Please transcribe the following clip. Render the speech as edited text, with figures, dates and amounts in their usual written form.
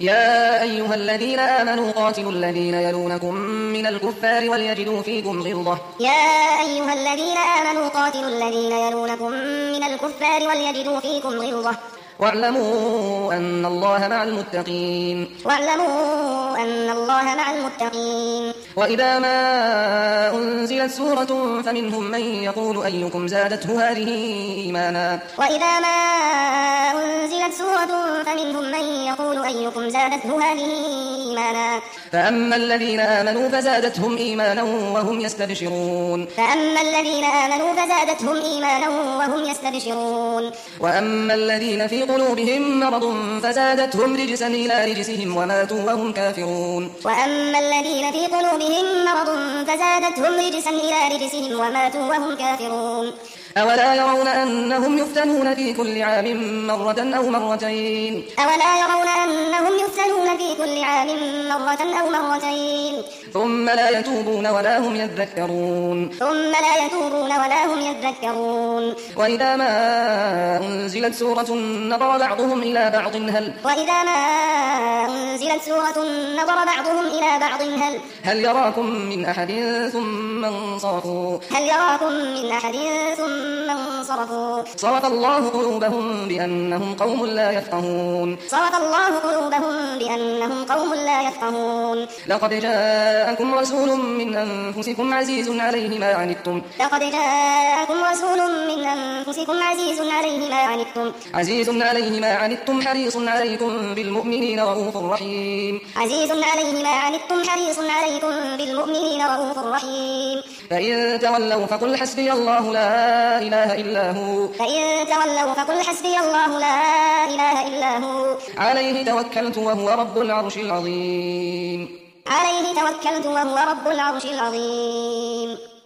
يا أيها الذين آمنوا قاتلوا الذين يلونكم من الكفار وليجدوا فيكم غلظة. يا أيها الذين آمنوا قاتلوا الذين يلونكم من الكفار وليجدوا فيكم غلظة. واعلموا أن الله مع المتقين. واعلموا أن الله مع المتقين. وإذا ما أنزلت سورة فمنهم من يقول أيكم زادته هذه إيمانا. وإذا ما أنزلت سورة فمنهم من يقول أيكم زادته هذه إيمانا. فأما الذين آمنوا فزادتهم إيمانا وهم يستبشرون. فأما الذين آمنوا فزادتهم إيمانا وهم يستبشرون. وأما الذين في قلوبهم مرض فزادتهم رجسا إلى رجسهم وماتوا وهم كافرون. وأما الذين في قلوبهم مرض فزادتهم رجسا إلى رجسهم وماتوا وهم كافرون. أولا يرون أنهم يفتنون في كل عام مرة أو مرتين. أولا يرون أنهم يفتنون في كل عام مرة أو مرتين. ثم لا يتوبون ولا هم يذكرون. ثم لا يتوبون ولا هم يذكرون. وإذا ما أنزلت سورة نظر بعضهم إلى بعض وإذا ما أنزلت سورة نظر بعضهم إلى بعض هل يراكم من أحد ثم انصرفوا. هل يراكم من أحد ثم انصرفوا. صرف الله قلوبهم بأنهم قوم لا يفقهون. صرف الله قلوبهم بأنهم قوم لا يفقهون. لقد جاءكم رسول من أنفسكم عزيز عليه ما عنتم. لقد جاءكم رسول من أنفسكم عزيز عليه ما عنتم. عزيز عليه ما عنتم حريص عليكم بالمؤمنين رؤوف رحيم. عزيز عليه ما عنتم حريص عليكم بالمؤمنين رؤوف رحيم. فإن تولوا فقل حسبي الله لا إله إلا هو. فإن تولوا فقل حسبي الله لا إله إلا هو. عليه توكلت وهو رب العرش العظيم. عليه توكلت وهو رب العرش العظيم.